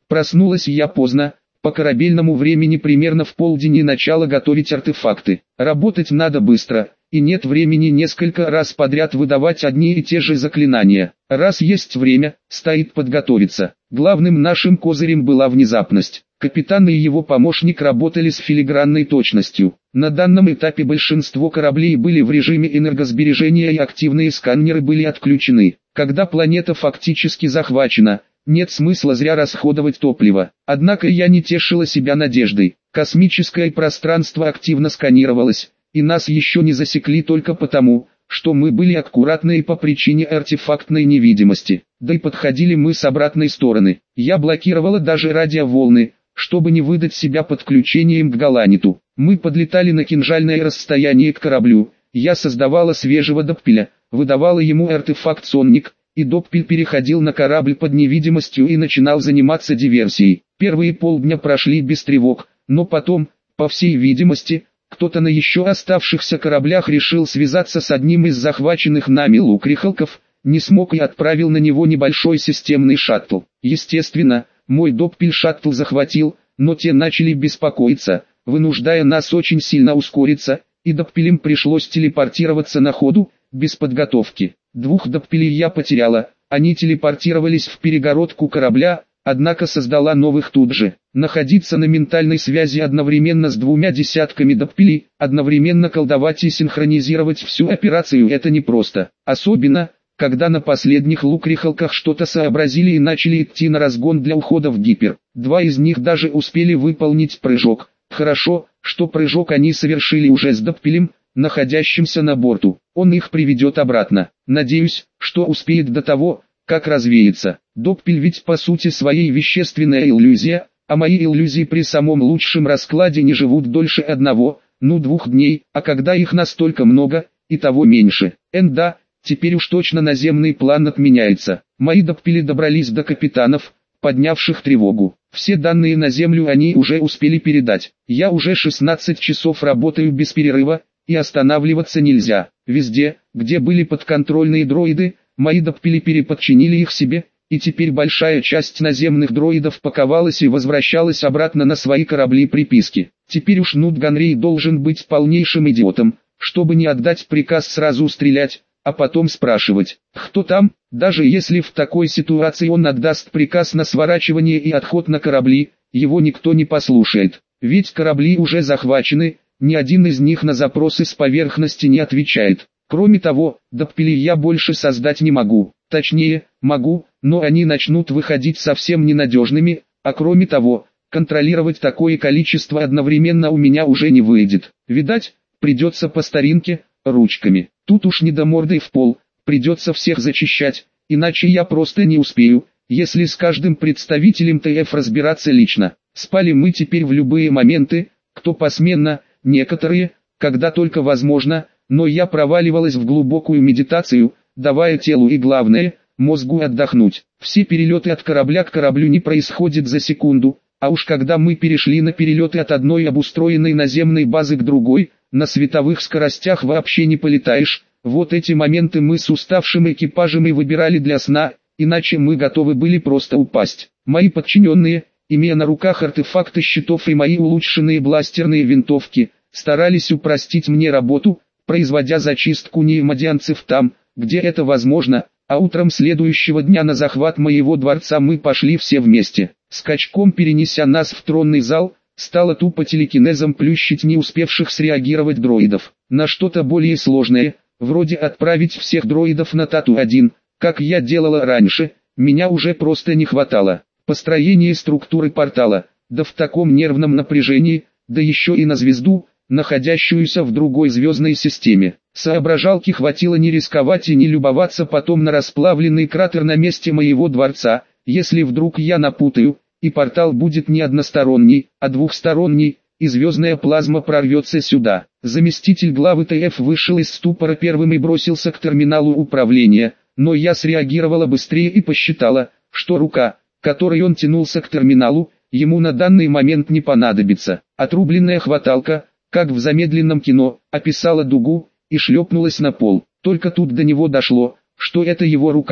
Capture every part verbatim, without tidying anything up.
Проснулась я поздно, по корабельному времени примерно в полдень и начала готовить артефакты. Работать надо быстро, и нет времени несколько раз подряд выдавать одни и те же заклинания. Раз есть время, стоит подготовиться. Главным нашим козырем была внезапность. Капитан и его помощник работали с филигранной точностью. На данном этапе большинство кораблей были в режиме энергосбережения и активные сканеры были отключены. Когда планета фактически захвачена, нет смысла зря расходовать топливо. Однако я не тешила себя надеждой. Космическое пространство активно сканировалось, и нас еще не засекли только потому, что мы были аккуратны и по причине артефактной невидимости. Да и подходили мы с обратной стороны. Я блокировала даже радиоволны, чтобы не выдать себя подключением к галаниту. Мы подлетали на кинжальное расстояние к кораблю. Я создавала свежего доппеля, выдавала ему артефакт-сонник, и доппель переходил на корабль под невидимостью и начинал заниматься диверсией. Первые полдня прошли без тревог, но потом, по всей видимости, кто-то на еще оставшихся кораблях решил связаться с одним из захваченных нами лукрихалков, не смог и отправил на него небольшой системный шаттл. Естественно, мой доппель шаттл захватил, но те начали беспокоиться, вынуждая нас очень сильно ускориться, и доппелям пришлось телепортироваться на ходу, без подготовки. Двух доппелей я потеряла, они телепортировались в перегородку корабля, однако создала новых тут же. Находиться на ментальной связи одновременно с двумя десятками доппелей, одновременно колдовать и синхронизировать всю операцию — это непросто. Особенно, когда на последних лукрихалках что-то сообразили и начали идти на разгон для ухода в гипер. Два из них даже успели выполнить прыжок. Хорошо, что прыжок они совершили уже с доппелем, находящимся на борту. Он их приведет обратно. Надеюсь, что успеет до того, как развеется. Доппель ведь по сути своей вещественная иллюзия, а мои иллюзии при самом лучшем раскладе не живут дольше одного, ну двух дней, а когда их настолько много, и того меньше. Эн да, теперь уж точно наземный план отменяется. Мои доппели добрались до капитанов, поднявших тревогу. Все данные на Землю они уже успели передать. Я уже шестнадцать часов работаю без перерыва, и останавливаться нельзя. Везде, где были подконтрольные дроиды, мои доппели переподчинили их себе, и теперь большая часть наземных дроидов паковалась и возвращалась обратно на свои корабли-приписки. Теперь уж Нут Ганрей должен быть полнейшим идиотом, чтобы не отдать приказ сразу стрелять, а потом спрашивать, кто там, даже если в такой ситуации он отдаст приказ на сворачивание и отход на корабли, его никто не послушает. Ведь корабли уже захвачены, ни один из них на запросы с поверхности не отвечает. Кроме того, доппелей я больше создать не могу. Точнее, могу, но они начнут выходить совсем ненадежными, а кроме того, контролировать такое количество одновременно у меня уже не выйдет. Видать, придется по старинке, ручками. Тут уж не до морды в пол, придется всех зачищать, иначе я просто не успею, если с каждым представителем ТФ разбираться лично. Спали мы теперь в любые моменты, кто посменно, некоторые, когда только возможно, но я проваливалась в глубокую медитацию, давая телу и главное, мозгу отдохнуть. Все перелеты от корабля к кораблю не происходят за секунду, а уж когда мы перешли на перелеты от одной обустроенной наземной базы к другой, на световых скоростях вообще не полетаешь. Вот эти моменты мы с уставшим экипажем и выбирали для сна, иначе мы готовы были просто упасть. Мои подчиненные, имея на руках артефакты щитов и мои улучшенные бластерные винтовки, старались упростить мне работу, производя зачистку неимодианцев там, где это возможно, а утром следующего дня на захват моего дворца мы пошли все вместе. Скачком перенеся нас в тронный зал, стало тупо телекинезом плющить не успевших среагировать дроидов. На что-то более сложное, вроде отправить всех дроидов на Тату один, как я делала раньше, меня уже просто не хватало. Построение структуры портала, да в таком нервном напряжении, да еще и на звезду, находящуюся в другой звездной системе. Соображалки хватило не рисковать и не любоваться потом на расплавленный кратер на месте моего дворца, если вдруг я напутаю, и портал будет не односторонний, а двухсторонний, и звездная плазма прорвется сюда. Заместитель главы ТФ вышел из ступора первым и бросился к терминалу управления, но я среагировала быстрее и посчитала, что рука, которой он тянулся к терминалу, ему на данный момент не понадобится. Отрубленная хваталка, как в замедленном кино, описала дугу и шлепнулась на пол. Только тут до него дошло, что это его рука,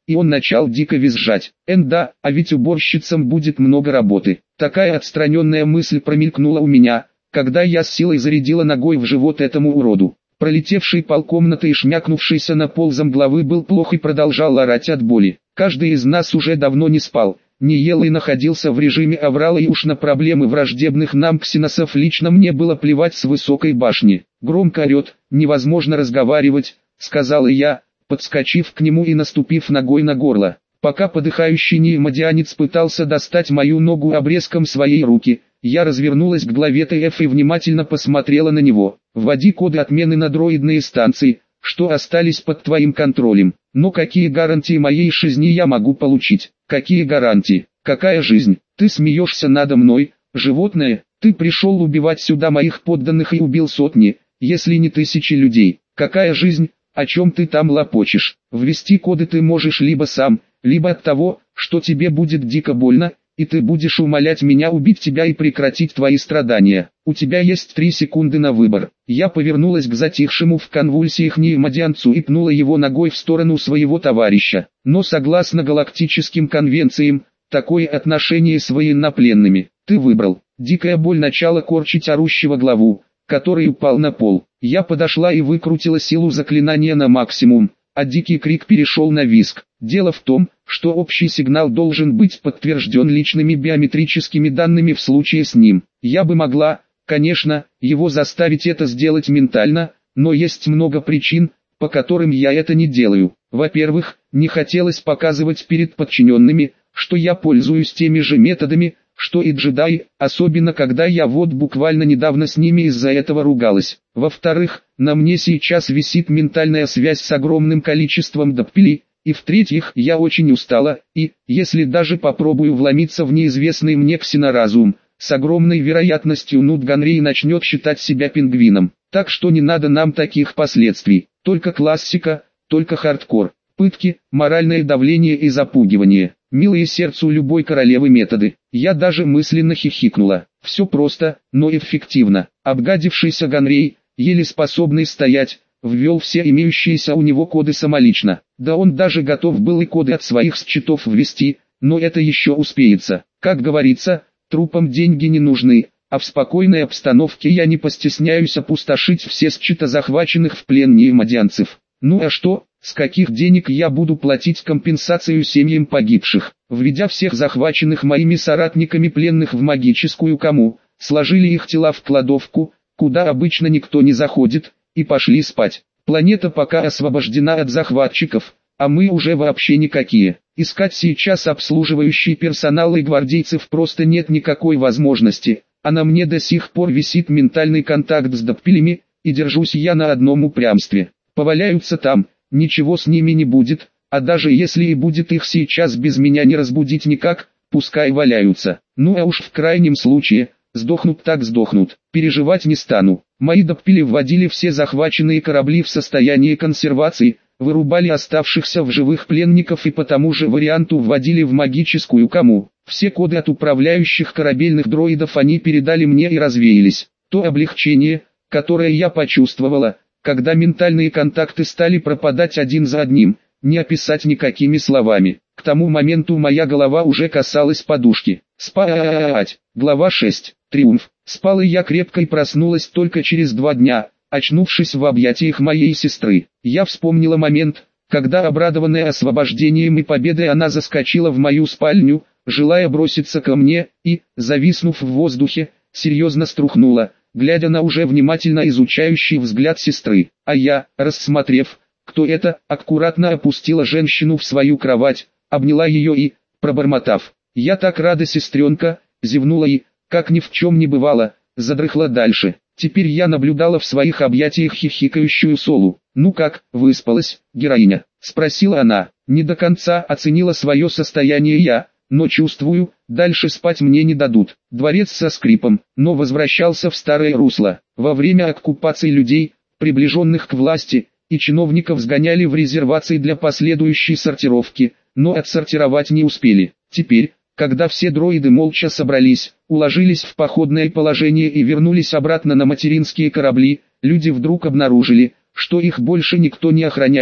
и он начал дико визжать. Эн да, а ведь уборщицам будет много работы. Такая отстраненная мысль промелькнула у меня, когда я с силой зарядила ногой в живот этому уроду. Пролетевший полкомнаты и шмякнувшийся на пол замглавы был плох и продолжал орать от боли. Каждый из нас уже давно не спал, не ел и находился в режиме аврала, и уж на проблемы враждебных нам ксеносов лично мне было плевать с высокой башни. Громко орет, невозможно разговаривать, сказала я, подскочив к нему и наступив ногой на горло. Пока подыхающий неимодианец пытался достать мою ногу обрезком своей руки, я развернулась к главе Тэ Эф и внимательно посмотрела на него. Вводи коды отмены на дроидные станции, что остались под твоим контролем. Но какие гарантии моей жизни я могу получить? Какие гарантии? Какая жизнь? Ты смеешься надо мной, животное? Ты пришел убивать сюда моих подданных и убил сотни, если не тысячи людей. Какая жизнь? О чем ты там лопочешь? Ввести коды ты можешь либо сам, либо от того, что тебе будет дико больно, и ты будешь умолять меня убить тебя и прекратить твои страдания. У тебя есть три секунды на выбор. Я повернулась к затихшему в конвульсиях неимодианцу и пнула его ногой в сторону своего товарища. Но согласно галактическим конвенциям, такое отношение с военнопленными. Ты выбрал. Дикая боль начала корчить орущего главу, который упал на пол. Я подошла и выкрутила силу заклинания на максимум, а дикий крик перешел на визг. Дело в том, что общий сигнал должен быть подтвержден личными биометрическими данными в случае с ним. Я бы могла, конечно, его заставить это сделать ментально, но есть много причин, по которым я это не делаю. Во-первых, не хотелось показывать перед подчиненными, что я пользуюсь теми же методами, что и джедаи, особенно когда я вот буквально недавно с ними из-за этого ругалась. Во-вторых, на мне сейчас висит ментальная связь с огромным количеством даппилей, и в-третьих, я очень устала, и, если даже попробую вломиться в неизвестный мне ксеноразум, с огромной вероятностью Нут Ганрей начнет считать себя пингвином. Так что не надо нам таких последствий, только классика, только хардкор, пытки, моральное давление и запугивание. Милые сердцу любой королевы методы. Я даже мысленно хихикнула. Все просто, но эффективно. Обгадившийся Ганрей, еле способный стоять, ввел все имеющиеся у него коды самолично. Да он даже готов был и коды от своих счетов ввести, но это еще успеется. Как говорится, трупам деньги не нужны, а в спокойной обстановке я не постесняюсь опустошить все счета захваченных в плен неимодианцев. Ну а что, с каких денег я буду платить компенсацию семьям погибших? Введя всех захваченных моими соратниками пленных в магическую каму, сложили их тела в кладовку, куда обычно никто не заходит, и пошли спать. Планета пока освобождена от захватчиков, а мы уже вообще никакие. Искать сейчас обслуживающий персонал и гвардейцев просто нет никакой возможности, а на мне до сих пор висит ментальный контакт с даппилями, и держусь я на одном упрямстве. Поваляются там, ничего с ними не будет, а даже если и будет, их сейчас без меня не разбудить никак, пускай валяются. Ну а уж в крайнем случае, сдохнут так сдохнут, переживать не стану. Мои даппили вводили все захваченные корабли в состояние консервации, вырубали оставшихся в живых пленников и по тому же варианту вводили в магическую каму. Все коды от управляющих корабельных дроидов они передали мне и развеялись. То облегчение, которое я почувствовала, когда ментальные контакты стали пропадать один за одним, не описать никакими словами. К тому моменту моя голова уже касалась подушки. Спать. Глава шесть. Триумф. Спала я крепко и проснулась только через два дня, очнувшись в объятиях моей сестры. Я вспомнила момент, когда, обрадованная освобождением и победой, она заскочила в мою спальню, желая броситься ко мне, и, зависнув в воздухе, серьезно струхнула, глядя на уже внимательно изучающий взгляд сестры. А я, рассмотрев, кто это, аккуратно опустила женщину в свою кровать, обняла ее и, пробормотав: «Я так рада, сестренка», зевнула и, как ни в чем не бывало, задрыхла дальше. Теперь я наблюдала в своих объятиях хихикающую Солу. «Ну как, выспалась, героиня?» — спросила она. Не до конца оценила свое состояние я, но чувствую, дальше спать мне не дадут. Дворец со скрипом, но возвращался в старое русло. Во время оккупации людей, приближенных к власти, и чиновников сгоняли в резервации для последующей сортировки, но отсортировать не успели. Теперь, когда все дроиды молча собрались, уложились в походное положение и вернулись обратно на материнские корабли, люди вдруг обнаружили, что их больше никто не охраняет,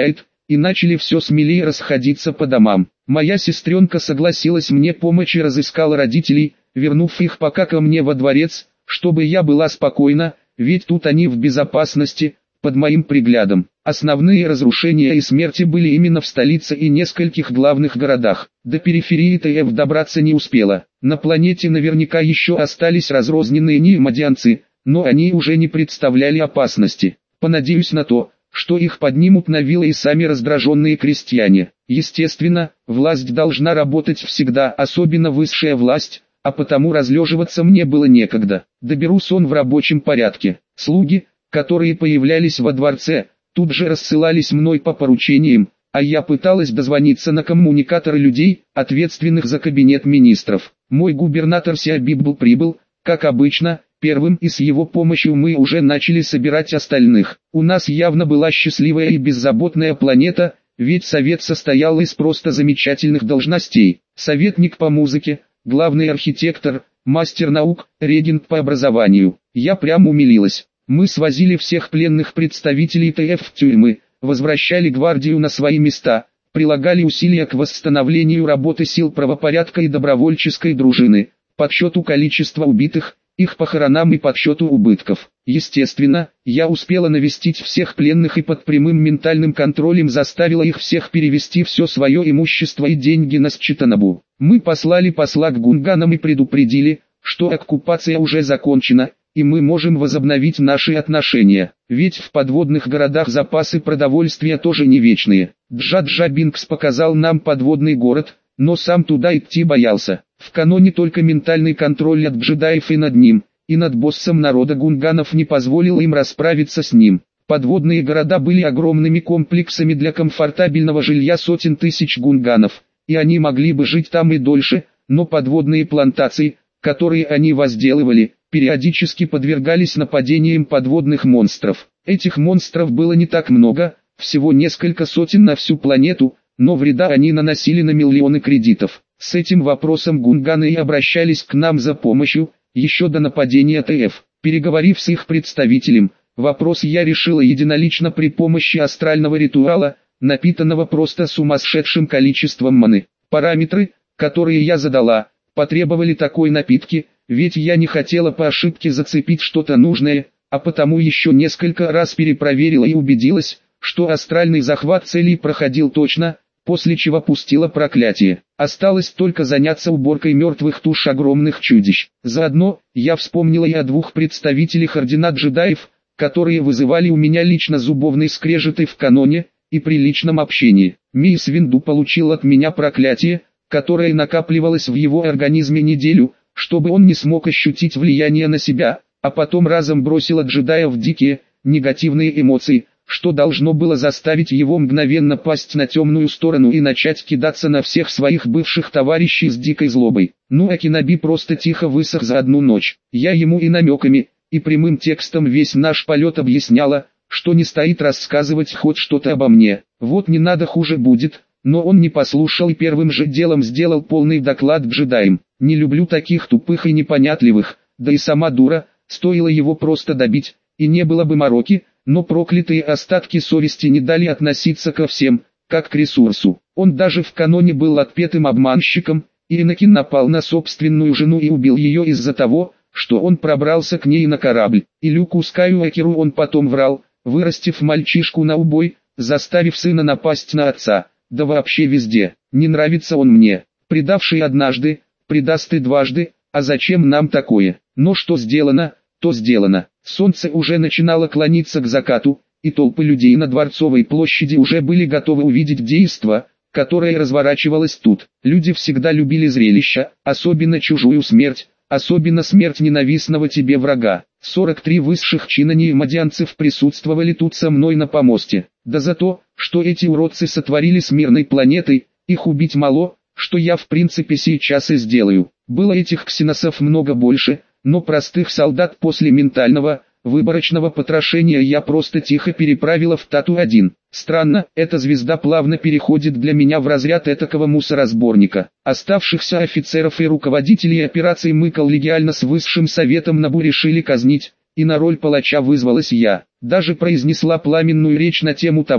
и начали все смелее расходиться по домам. Моя сестренка согласилась мне помочь и разыскала родителей, вернув их пока ко мне во дворец, чтобы я была спокойна, ведь тут они в безопасности, под моим приглядом. Основные разрушения и смерти были именно в столице и нескольких главных городах. До периферии ТФ добраться не успела. На планете наверняка еще остались разрозненные неимадианцы, но они уже не представляли опасности. Понадеюсь на то, что их поднимут на вилы и сами раздраженные крестьяне. Естественно, власть должна работать всегда, особенно высшая власть, а потому разлеживаться мне было некогда. Доберу сон в рабочем порядке. Слуги, которые появлялись во дворце, тут же рассылались мной по поручениям, а я пыталась дозвониться на коммуникаторы людей, ответственных за кабинет министров. Мой губернатор Сиабибл прибыл, как обычно, первым, и с его помощью мы уже начали собирать остальных. У нас явно была счастливая и беззаботная планета, ведь совет состоял из просто замечательных должностей. Советник по музыке, главный архитектор, мастер наук, регент по образованию. Я прям умилилась. Мы свозили всех пленных представителей ТФ в тюрьмы, возвращали гвардию на свои места, прилагали усилия к восстановлению работы сил правопорядка и добровольческой дружины, подсчету количества убитых, их похоронам и подсчету убытков. Естественно, я успела навестить всех пленных и под прямым ментальным контролем заставила их всех перевести все свое имущество и деньги на Считанабу. Мы послали посла к гунганам и предупредили, что оккупация уже закончена, и мы можем возобновить наши отношения, ведь в подводных городах запасы продовольствия тоже не вечные. Джа-Джа Бинкс показал нам подводный город, но сам туда идти боялся. В каноне только ментальный контроль от джедаев и над ним, и над боссом народа гунганов не позволил им расправиться с ним. Подводные города были огромными комплексами для комфортабельного жилья сотен тысяч гунганов, и они могли бы жить там и дольше, но подводные плантации, которые они возделывали, периодически подвергались нападениям подводных монстров. Этих монстров было не так много, всего несколько сотен на всю планету, но вреда они наносили на миллионы кредитов. С этим вопросом гунганы и обращались к нам за помощью, еще до нападения ТФ. Переговорив с их представителем, вопрос я решила единолично при помощи астрального ритуала, напитанного просто сумасшедшим количеством маны. Параметры, которые я задала, потребовали такой напитки, ведь я не хотела по ошибке зацепить что-то нужное, а потому еще несколько раз перепроверила и убедилась, что астральный захват целей проходил точно, после чего пустила проклятие. Осталось только заняться уборкой мертвых туш огромных чудищ. Заодно, я вспомнила и о двух представителях ордена джедаев, которые вызывали у меня лично зубовный скрежет и в каноне, и при личном общении. Мейс Винду получил от меня проклятие, которое накапливалось в его организме неделю, чтобы он не смог ощутить влияние на себя, а потом разом бросило джедая в дикие, негативные эмоции, что должно было заставить его мгновенно пасть на темную сторону и начать кидаться на всех своих бывших товарищей с дикой злобой. Ну а Кеноби просто тихо высох за одну ночь. Я ему и намеками, и прямым текстом весь наш полет объясняла, что не стоит рассказывать хоть что-то обо мне. Вот не надо, хуже будет. Но он не послушал и первым же делом сделал полный доклад джедаям. Не люблю таких тупых и непонятливых, да и сама дура, стоило его просто добить, и не было бы мороки, но проклятые остатки совести не дали относиться ко всем, как к ресурсу. Он даже в каноне был отпетым обманщиком, и Энакин напал на собственную жену и убил ее из-за того, что он пробрался к ней на корабль. И Люку Скайуокеру он потом врал, вырастив мальчишку на убой, заставив сына напасть на отца. Да вообще везде. Не нравится он мне. Предавший однажды, предаст и дважды, а зачем нам такое? Но что сделано, то сделано. Солнце уже начинало клониться к закату, и толпы людей на Дворцовой площади уже были готовы увидеть действо, которое разворачивалось тут. Люди всегда любили зрелища, особенно чужую смерть, особенно смерть ненавистного тебе врага. сорок три высших чина неимадианцев присутствовали тут со мной на помосте. Да за то, что эти уродцы сотворили с мирной планетой, их убить мало, что я в принципе сейчас и сделаю. Было этих ксеносов много больше, но простых солдат после ментального, выборочного потрошения я просто тихо переправила в Тату один. Странно, эта звезда плавно переходит для меня в разряд этакого мусоросборника. Оставшихся офицеров и руководителей операций мы коллегиально с высшим советом Набу решили казнить, и на роль палача вызвалась я. Даже произнесла пламенную речь на тему того,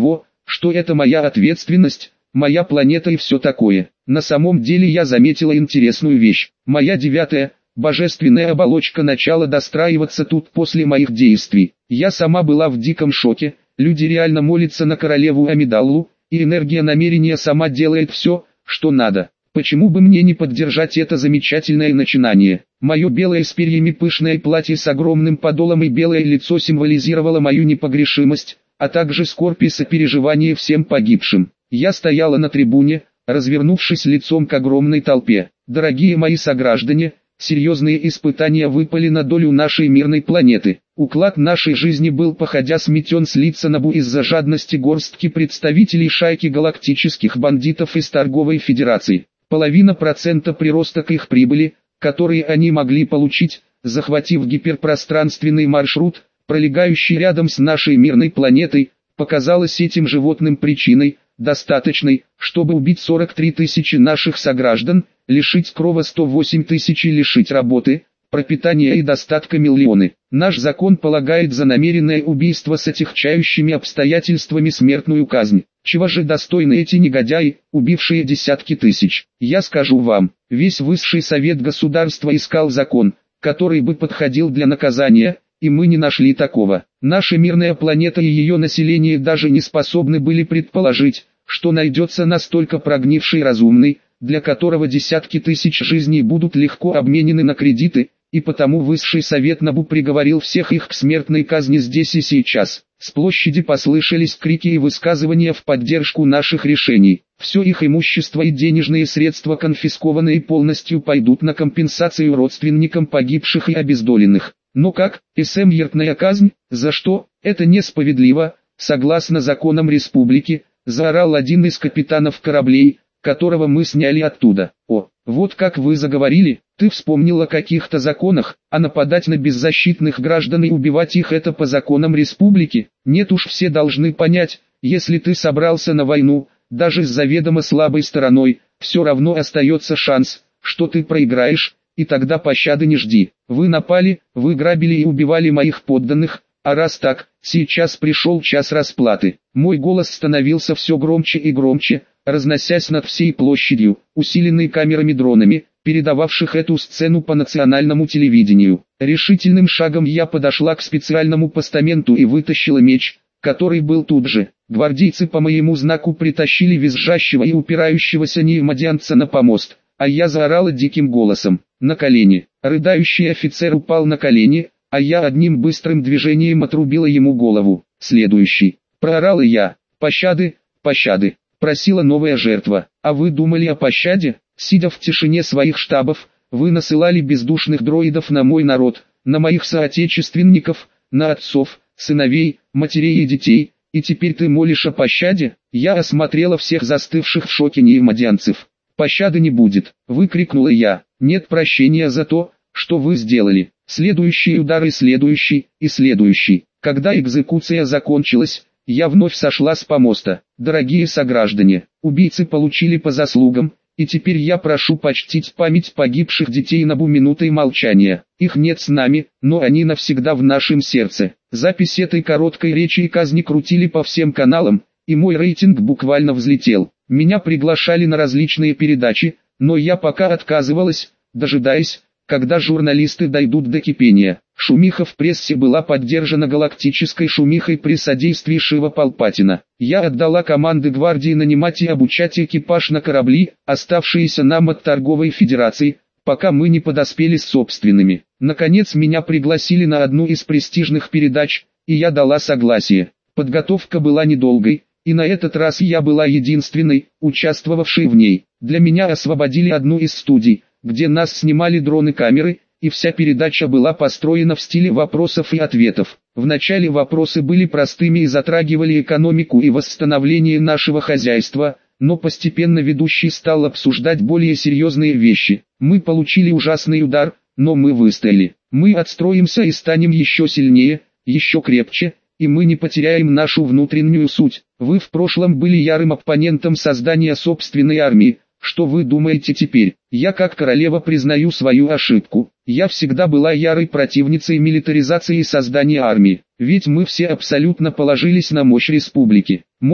что это моя ответственность, моя планета и все такое. На самом деле я заметила интересную вещь. Моя девятая, божественная оболочка начала достраиваться тут после моих действий. Я сама была в диком шоке, люди реально молятся на королеву Амидаллу, и энергия намерения сама делает все, что надо. Почему бы мне не поддержать это замечательное начинание? Мое белое с перьями пышное платье с огромным подолом и белое лицо символизировало мою непогрешимость, а также скорбь и сопереживание всем погибшим. Я стояла на трибуне, развернувшись лицом к огромной толпе. Дорогие мои сограждане, серьезные испытания выпали на долю нашей мирной планеты. Уклад нашей жизни был походя сметен с лица набу из-за жадности горстки представителей шайки галактических бандитов из торговой федерации. Половина процента прироста к их прибыли, которые они могли получить, захватив гиперпространственный маршрут, пролегающий рядом с нашей мирной планетой, показалась этим животным причиной, достаточной, чтобы убить сорок три тысячи наших сограждан, лишить крова сто восемь тысяч и лишить работы, пропитания и достатка миллионы. Наш закон полагает за намеренное убийство с отягчающими обстоятельствами смертную казнь. Чего же достойны эти негодяи, убившие десятки тысяч? Я скажу вам, весь высший совет государства искал закон, который бы подходил для наказания, и мы не нашли такого. Наша мирная планета и ее население даже не способны были предположить, что найдется настолько прогнивший разумный, для которого десятки тысяч жизней будут легко обменены на кредиты, и потому высший совет Набу приговорил всех их к смертной казни здесь и сейчас. С площади послышались крики и высказывания в поддержку наших решений. Все их имущество и денежные средства конфискованные полностью пойдут на компенсацию родственникам погибших и обездоленных. Но как, смертная казнь, за что? Это несправедливо, согласно законам республики, заорал один из капитанов кораблей, которого мы сняли оттуда. О, вот как вы заговорили, ты вспомнил о каких-то законах, а нападать на беззащитных граждан и убивать их это по законам республики? Нет уж, все должны понять, если ты собрался на войну, даже с заведомо слабой стороной, все равно остается шанс, что ты проиграешь, и тогда пощады не жди. Вы напали, вы грабили и убивали моих подданных, а раз так, сейчас пришел час расплаты. Мой голос становился все громче и громче, разносясь над всей площадью, усиленной камерами-дронами, передававших эту сцену по национальному телевидению. Решительным шагом я подошла к специальному постаменту и вытащила меч, который был тут же. Гвардейцы по моему знаку притащили визжащего и упирающегося неимадианца на помост, а я заорала диким голосом: «На колени!» Рыдающий офицер упал на колени, а я одним быстрым движением отрубила ему голову. «Следующий!» Проорала я. «Пощады, пощады!» Просила новая жертва. А вы думали о пощаде? Сидя в тишине своих штабов, вы насылали бездушных дроидов на мой народ, на моих соотечественников, на отцов, сыновей, матерей и детей, и теперь ты молишь о пощаде? Я осмотрела всех застывших в шоке неимадианцев. «Пощады не будет!» — выкрикнула я. «Нет прощения за то, что вы сделали. Следующий удар и следующий, и следующий». Когда экзекуция закончилась, я вновь сошла с помоста. Дорогие сограждане, убийцы получили по заслугам, и теперь я прошу почтить память погибших детей Набу минутой молчания. Их нет с нами, но они навсегда в нашем сердце. Запись этой короткой речи и казни крутили по всем каналам, и мой рейтинг буквально взлетел. Меня приглашали на различные передачи, но я пока отказывалась, дожидаясь, когда журналисты дойдут до кипения. Шумиха в прессе была поддержана галактической шумихой при содействии Шива Палпатина. Я отдала команды гвардии нанимать и обучать экипаж на корабли, оставшиеся нам от торговой федерации, пока мы не подоспели с собственными. Наконец меня пригласили на одну из престижных передач, и я дала согласие. Подготовка была недолгой, и на этот раз я была единственной, участвовавшей в ней. Для меня освободили одну из студий, где нас снимали дроны-камеры, и вся передача была построена в стиле вопросов и ответов. Вначале вопросы были простыми и затрагивали экономику и восстановление нашего хозяйства, но постепенно ведущий стал обсуждать более серьезные вещи. Мы получили ужасный удар, но мы выстояли. Мы отстроимся и станем еще сильнее, еще крепче, и мы не потеряем нашу внутреннюю суть. Вы в прошлом были ярым оппонентом создания собственной армии. Что вы думаете теперь? Я как королева признаю свою ошибку. Я всегда была ярой противницей милитаризации и создания армии. Ведь мы все абсолютно положились на мощь республики. Мощь,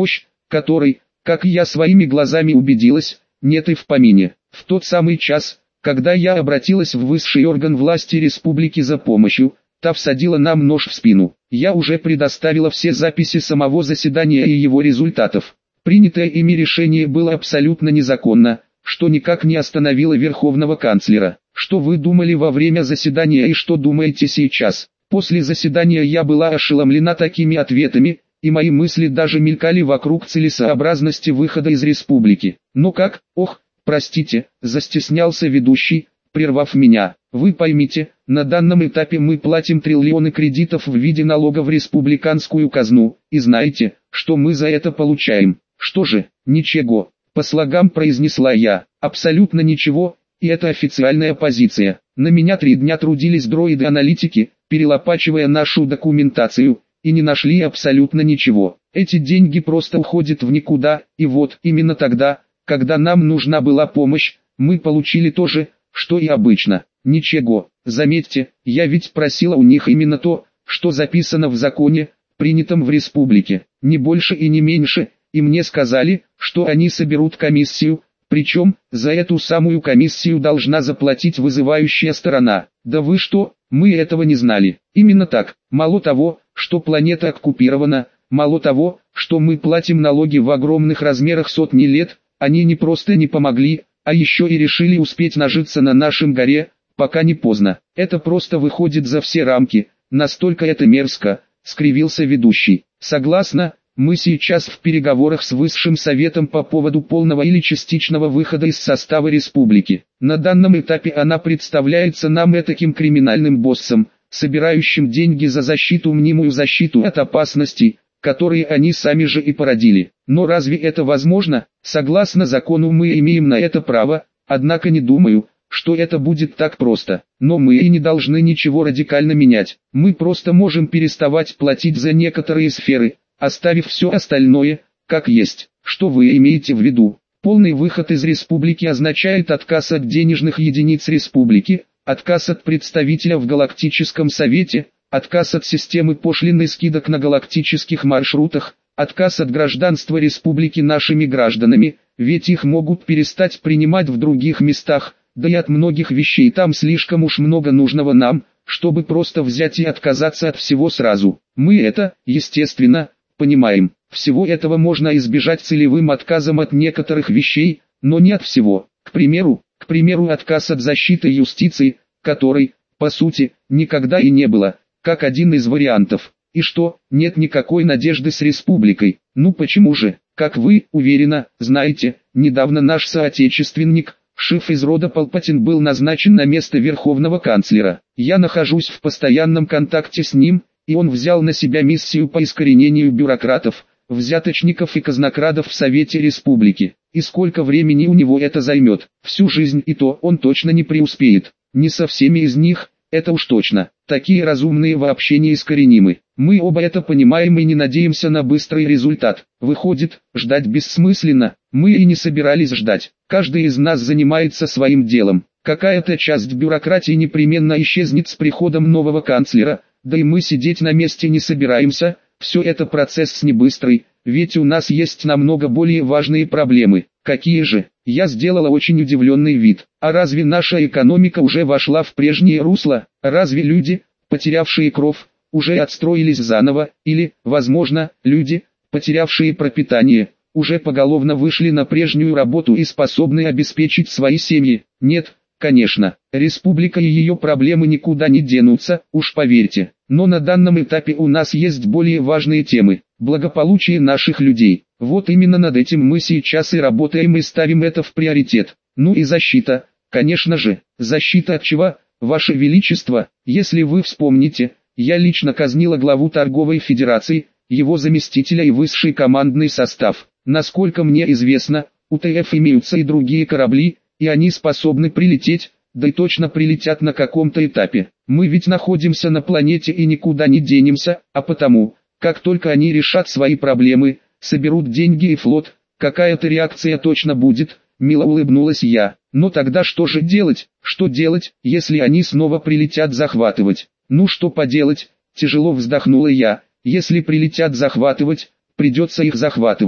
который, как я своими глазами убедилась, нет и в помине. В тот самый час, когда я обратилась в высший орган власти республики за помощью, та всадила нам нож в спину. Я уже предоставила все записи самого заседания и его результатов. Принятое ими решение было абсолютно незаконно, что никак не остановило верховного канцлера. Что вы думали во время заседания и что думаете сейчас? После заседания я была ошеломлена такими ответами, и мои мысли даже мелькали вокруг целесообразности выхода из республики. Но как, ох, простите, застеснялся ведущий, прервав меня. Вы поймите, на данном этапе мы платим триллионы кредитов в виде налога в республиканскую казну, и знаете, что мы за это получаем? Что же, ничего, по слогам произнесла я, абсолютно ничего, и это официальная позиция. На меня три дня трудились дроиды-аналитики, перелопачивая нашу документацию, и не нашли абсолютно ничего. Эти деньги просто уходят в никуда, и вот, именно тогда, когда нам нужна была помощь, мы получили то же, что и обычно. Ничего, заметьте, я ведь просила у них именно то, что записано в законе, принятом в республике, не больше и не меньше, и мне сказали, что они соберут комиссию, причем, за эту самую комиссию должна заплатить вызывающая сторона. Да вы что, мы этого не знали. Именно так, мало того, что планета оккупирована, мало того, что мы платим налоги в огромных размерах сотни лет, они не просто не помогли, а еще и решили успеть нажиться на нашем горе, пока не поздно. Это просто выходит за все рамки, настолько это мерзко, скривился ведущий. Согласна, мы сейчас в переговорах с Высшим Советом по поводу полного или частичного выхода из состава республики. На данном этапе она представляется нам этаким криминальным боссом, собирающим деньги за защиту, мнимую защиту от опасностей, которые они сами же и породили. Но разве это возможно? Согласно закону мы имеем на это право, однако не думаю, что это будет так просто. Но мы и не должны ничего радикально менять. Мы просто можем переставать платить за некоторые сферы, оставив все остальное, как есть. Что вы имеете в виду? Полный выход из республики означает отказ от денежных единиц республики, отказ от представителя в Галактическом Совете, отказ от системы пошлинных скидок на галактических маршрутах, отказ от гражданства республики нашими гражданами, ведь их могут перестать принимать в других местах, да и от многих вещей там слишком уж много нужного нам, чтобы просто взять и отказаться от всего сразу. Мы это, естественно, понимаем. Всего этого можно избежать целевым отказом от некоторых вещей, но не от всего. К примеру, к примеру отказ от защиты юстиции, которой, по сути, никогда и не было, как один из вариантов. И что, нет никакой надежды с республикой? Ну почему же? Как вы, уверенно, знаете, недавно наш соотечественник, Шиф из рода Палпатин был назначен на место верховного канцлера. Я нахожусь в постоянном контакте с ним, и он взял на себя миссию по искоренению бюрократов, взяточников и казнокрадов в Совете Республики. И сколько времени у него это займет? Всю жизнь, и то он точно не преуспеет. Не со всеми из них, это уж точно. Такие разумные вообще не искоренимы. Мы оба это понимаем и не надеемся на быстрый результат. Выходит, ждать бессмысленно. Мы и не собирались ждать. Каждый из нас занимается своим делом. Какая-то часть бюрократии непременно исчезнет с приходом нового канцлера, да и мы сидеть на месте не собираемся. Все это процесс не быстрый, ведь у нас есть намного более важные проблемы. Какие же? Я сделала очень удивленный вид. А разве наша экономика уже вошла в прежнее русло? Разве люди, потерявшие кров, уже отстроились заново? Или, возможно, люди, потерявшие пропитание, уже поголовно вышли на прежнюю работу и способны обеспечить свои семьи? Нет, конечно, республика и ее проблемы никуда не денутся, уж поверьте. Но на данном этапе у нас есть более важные темы. Благополучие наших людей. Вот именно над этим мы сейчас и работаем и ставим это в приоритет. Ну и защита, конечно же. Защита от чего, Ваше Величество? Если вы вспомните, я лично казнила главу торговой федерации, его заместителя и высший командный состав. Насколько мне известно, у ТФ имеются и другие корабли, и они способны прилететь, да и точно прилетят на каком-то этапе. Мы ведь находимся на планете и никуда не денемся, а потому, как только они решат свои проблемы, соберут деньги и флот, какая-то реакция точно будет, мило улыбнулась я. Но тогда что же делать? Что делать, если они снова прилетят захватывать? Ну что поделать, тяжело вздохнула я. Если прилетят захватывать, придется их захватывать.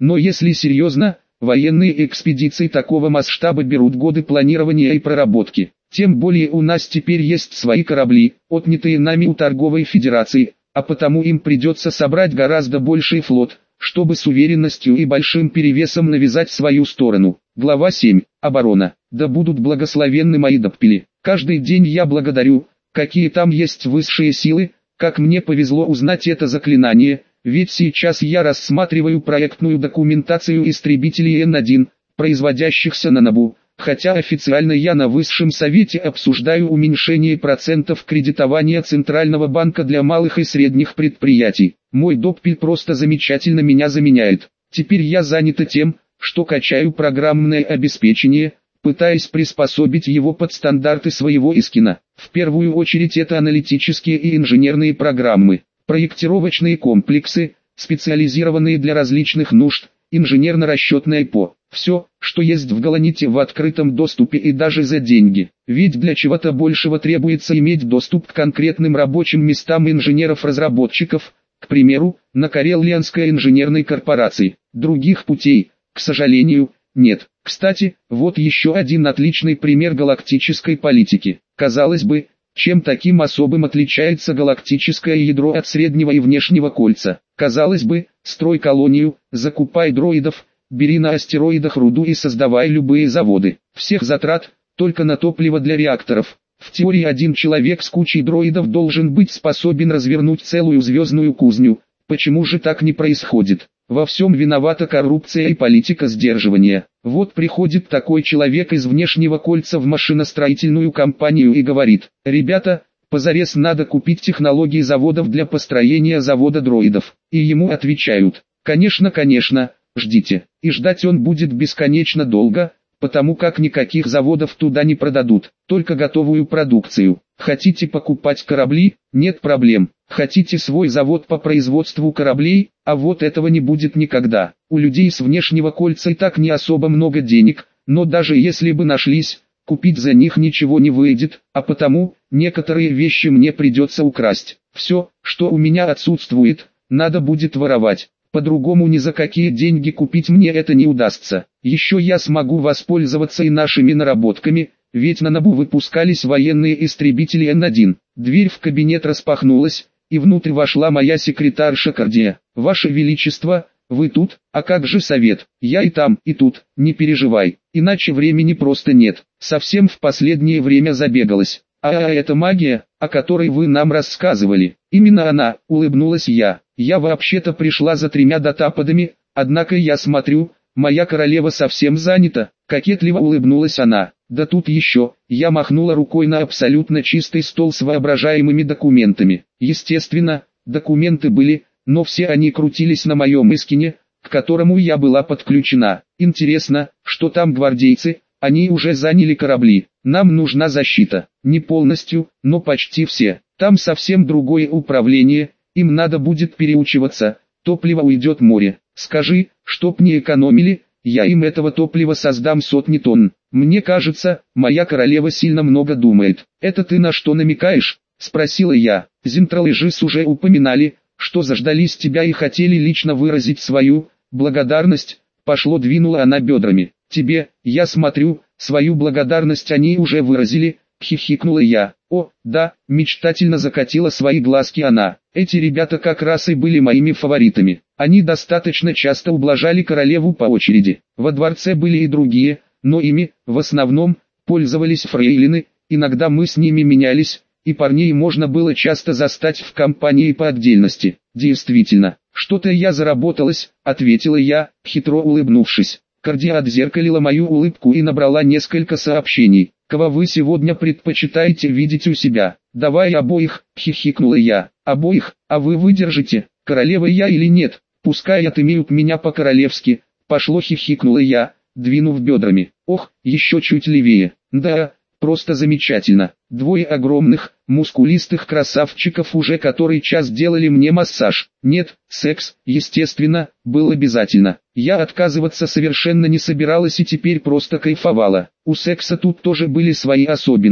Но если серьезно, военные экспедиции такого масштаба берут годы планирования и проработки. Тем более у нас теперь есть свои корабли, отнятые нами у торговой федерации, а потому им придется собрать гораздо больший флот, чтобы с уверенностью и большим перевесом навязать свою сторону. Глава семь. Оборона. Да будут благословенны мои доппели. Каждый день я благодарю, какие там есть высшие силы, как мне повезло узнать это заклинание, ведь сейчас я рассматриваю проектную документацию истребителей Н один, производящихся на Набу. Хотя официально я на высшем совете обсуждаю уменьшение процентов кредитования Центрального банка для малых и средних предприятий. Мой доппель просто замечательно меня заменяет. Теперь я занята тем, что качаю программное обеспечение, пытаясь приспособить его под стандарты своего Искина. В первую очередь это аналитические и инженерные программы, проектировочные комплексы, специализированные для различных нужд, инженерно-расчетное ПО. Все, что есть в Галаните в открытом доступе и даже за деньги. Ведь для чего-то большего требуется иметь доступ к конкретным рабочим местам инженеров-разработчиков, к примеру, на Карелианской инженерной корпорации. Других путей, к сожалению, нет. Кстати, вот еще один отличный пример галактической политики. Казалось бы, чем таким особым отличается галактическое ядро от среднего и внешнего кольца? Казалось бы, строй колонию, закупай дроидов, бери на астероидах руду и создавай любые заводы. Всех затрат, только на топливо для реакторов. В теории один человек с кучей дроидов должен быть способен развернуть целую звездную кузню. Почему же так не происходит? Во всем виновата коррупция и политика сдерживания. Вот приходит такой человек из внешнего кольца в машиностроительную компанию и говорит: «Ребята, позарез надо купить технологии заводов для построения завода дроидов». И ему отвечают: «Конечно, конечно, ждите». И ждать он будет бесконечно долго, потому как никаких заводов туда не продадут, только готовую продукцию. Хотите покупать корабли? Нет проблем. Хотите свой завод по производству кораблей? А вот этого не будет никогда. У людей с внешнего кольца и так не особо много денег, но даже если бы нашлись, купить за них ничего не выйдет, а потому, некоторые вещи мне придется украсть. Все, что у меня отсутствует, надо будет воровать. По-другому ни за какие деньги купить мне это не удастся. Еще я смогу воспользоваться и нашими наработками, ведь на Набу выпускались военные истребители Н один. Дверь в кабинет распахнулась, и внутрь вошла моя секретарша Кардия. «Ваше Величество, вы тут? А как же совет? Я и там, и тут, не переживай, иначе времени просто нет. Совсем в последнее время забегалась. А, а это магия, о которой вы нам рассказывали. Именно она», — улыбнулась я. «Я вообще-то пришла за тремя датаподами, однако я смотрю, моя королева совсем занята», — кокетливо улыбнулась она. «Да тут еще», — я махнула рукой на абсолютно чистый стол с воображаемыми документами. Естественно, документы были, но все они крутились на моем Искине, к которому я была подключена. Интересно, что там гвардейцы? Они уже заняли корабли. Нам нужна защита. Не полностью, но почти все. Там совсем другое управление, им надо будет переучиваться, топливо уйдет в море. Скажи, чтоб не экономили, я им этого топлива создам сотни тонн. Мне кажется, моя королева сильно много думает. Это ты на что намекаешь? Спросила я. Зинтралыжис уже упоминали, что заждались тебя и хотели лично выразить свою благодарность. Пошло двинула она бедрами. Тебе, я смотрю, свою благодарность они уже выразили, хихикнула я. О, да, мечтательно закатила свои глазки она. Эти ребята как раз и были моими фаворитами. Они достаточно часто ублажали королеву по очереди. Во дворце были и другие, но ими, в основном, пользовались фрейлины, иногда мы с ними менялись, и парней можно было часто застать в компании по отдельности. Действительно, что-то я заработалась, ответила я, хитро улыбнувшись. Кардия отзеркалила мою улыбку и набрала несколько сообщений. «Кого вы сегодня предпочитаете видеть у себя?» «Давай обоих», — хихикнула я. «Обоих? А вы выдержите, королева я или нет? Пускай отымеют меня по-королевски». Пошло, хихикнула я, двинув бедрами. «Ох, еще чуть левее. Да, просто замечательно. Двое огромных, мускулистых красавчиков уже который час делали мне массаж. Нет, секс, естественно, был обязательно. Я отказываться совершенно не собиралась и теперь просто кайфовала. У секса тут тоже были свои особенности.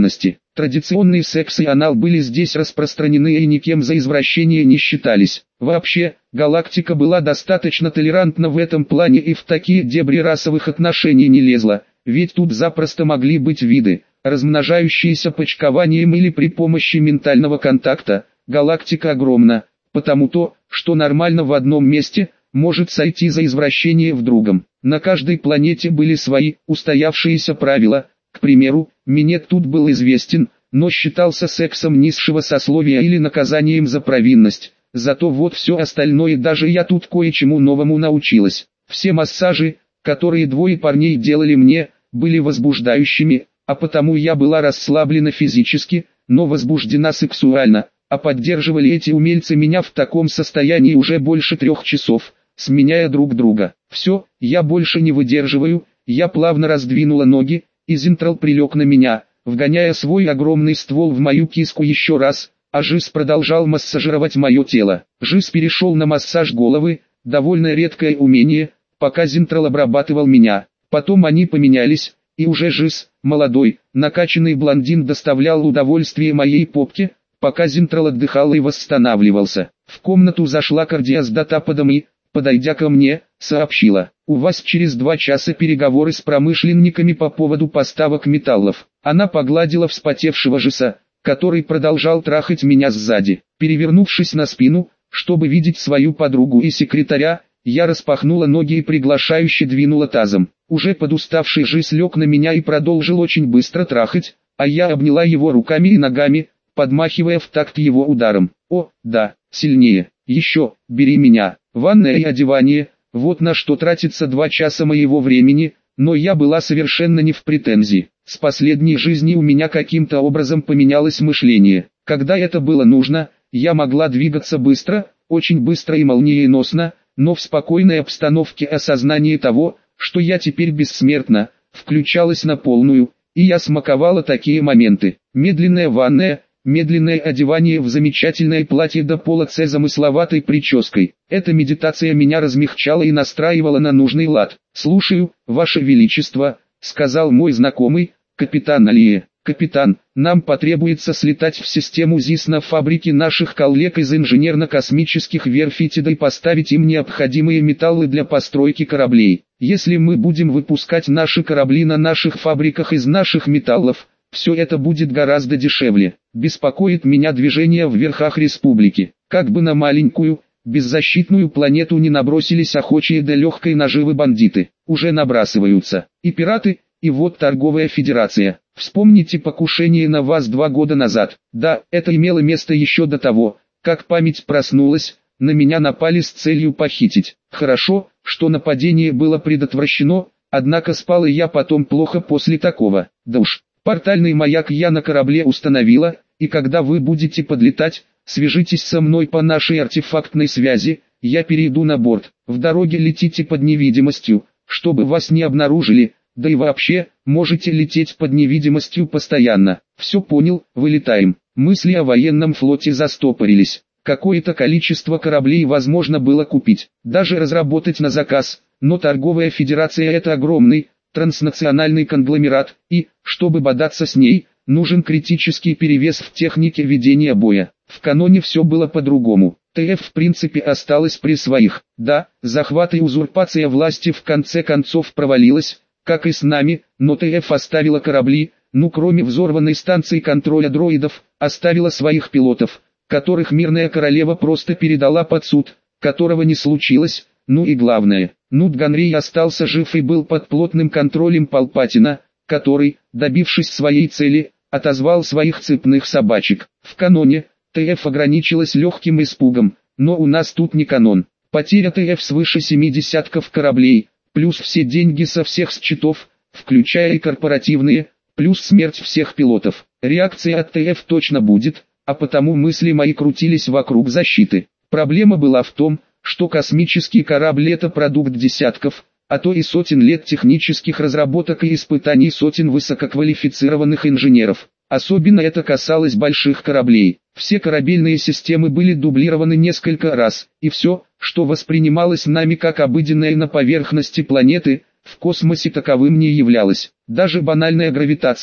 Традиционный секс и анал были здесь распространены и никем за извращение не считались. Вообще, галактика была достаточно толерантна в этом плане и в такие дебри расовых отношений не лезла, ведь тут запросто могли быть виды, размножающиеся почкованием или при помощи ментального контакта. Галактика огромна, потому то, что нормально в одном месте, может сойти за извращение в другом. На каждой планете были свои устоявшиеся правила. К примеру, минет тут был известен, но считался сексом низшего сословия или наказанием за провинность. Зато вот все остальное, даже я тут кое-чему новому научилась. Все массажи, которые двое парней делали мне, были возбуждающими, а потому я была расслаблена физически, но возбуждена сексуально, а поддерживали эти умельцы меня в таком состоянии уже больше трех часов, сменяя друг друга. Все, я больше не выдерживаю, я плавно раздвинула ноги, и Зинтрал прилег на меня, вгоняя свой огромный ствол в мою киску еще раз, а Жиз продолжал массажировать мое тело. Жиз перешел на массаж головы, довольно редкое умение, пока Зинтрал обрабатывал меня. Потом они поменялись, и уже Жиз, молодой, накачанный блондин, доставлял удовольствие моей попке, пока Зинтрал отдыхал и восстанавливался. В комнату зашла Кардия с датаподом и, подойдя ко мне, сообщила: «У вас через два часа переговоры с промышленниками по поводу поставок металлов». Она погладила вспотевшего Жиза, который продолжал трахать меня сзади. Перевернувшись на спину, чтобы видеть свою подругу и секретаря, я распахнула ноги и приглашающе двинула тазом. Уже подуставший Жиз лег на меня и продолжил очень быстро трахать, а я обняла его руками и ногами, подмахивая в такт его ударом. «О, да, сильнее, еще, бери меня». Ванная и одевание, вот на что тратится два часа моего времени, но я была совершенно не в претензии. С последней жизни у меня каким-то образом поменялось мышление. Когда это было нужно, я могла двигаться быстро, очень быстро и молниеносно, но в спокойной обстановке осознание того, что я теперь бессмертна, включалось на полную, и я смаковала такие моменты. Медленная ванная, медленное одевание в замечательное платье до пола с замысловатой прической. Эта медитация меня размягчала и настраивала на нужный лад. «Слушаю, Ваше Величество», — сказал мой знакомый, капитан Алие. «Капитан, нам потребуется слетать в систему ЗИС на фабрике наших коллег из инженерно-космических верфей и поставить им необходимые металлы для постройки кораблей. Если мы будем выпускать наши корабли на наших фабриках из наших металлов, все это будет гораздо дешевле. Беспокоит меня движение в верхах республики. Как бы на маленькую, беззащитную планету не набросились охочие до легкой наживы бандиты. Уже набрасываются. И пираты, и вот торговая федерация. Вспомните покушение на вас два года назад. Да, это имело место еще до того, как память проснулась, на меня напали с целью похитить. Хорошо, что нападение было предотвращено, однако спал и я потом плохо после такого. Да уж. Портальный маяк я на корабле установила, и когда вы будете подлетать, свяжитесь со мной по нашей артефактной связи, я перейду на борт. В дороге летите под невидимостью, чтобы вас не обнаружили, да и вообще, можете лететь под невидимостью постоянно. Все понял, вылетаем. Мысли о военном флоте застопорились. Какое-то количество кораблей возможно было купить, даже разработать на заказ, но торговая федерация — это огромный, транснациональный конгломерат, и, чтобы бодаться с ней, нужен критический перевес в технике ведения боя. В каноне все было по-другому. ТФ в принципе осталась при своих. Да, захват и узурпация власти в конце концов провалилась, как и с нами, но ТФ оставила корабли, ну кроме взорванной станции контроля дроидов, оставила своих пилотов, которых мирная королева просто передала под суд, которого не случилось. Ну и главное, Нут Ганрей остался жив и был под плотным контролем Палпатина, который, добившись своей цели, отозвал своих цепных собачек. В каноне, ТФ ограничилась легким испугом, но у нас тут не канон. Потеря ТФ свыше семи десятков кораблей, плюс все деньги со всех счетов, включая и корпоративные, плюс смерть всех пилотов. Реакция от ТФ точно будет, а потому мысли мои крутились вокруг защиты. Проблема была в том, что космический корабль — это продукт десятков, а то и сотен лет технических разработок и испытаний сотен высококвалифицированных инженеров. Особенно это касалось больших кораблей. Все корабельные системы были дублированы несколько раз, и все, что воспринималось нами как обыденное на поверхности планеты, в космосе таковым не являлось. Даже банальная гравитация,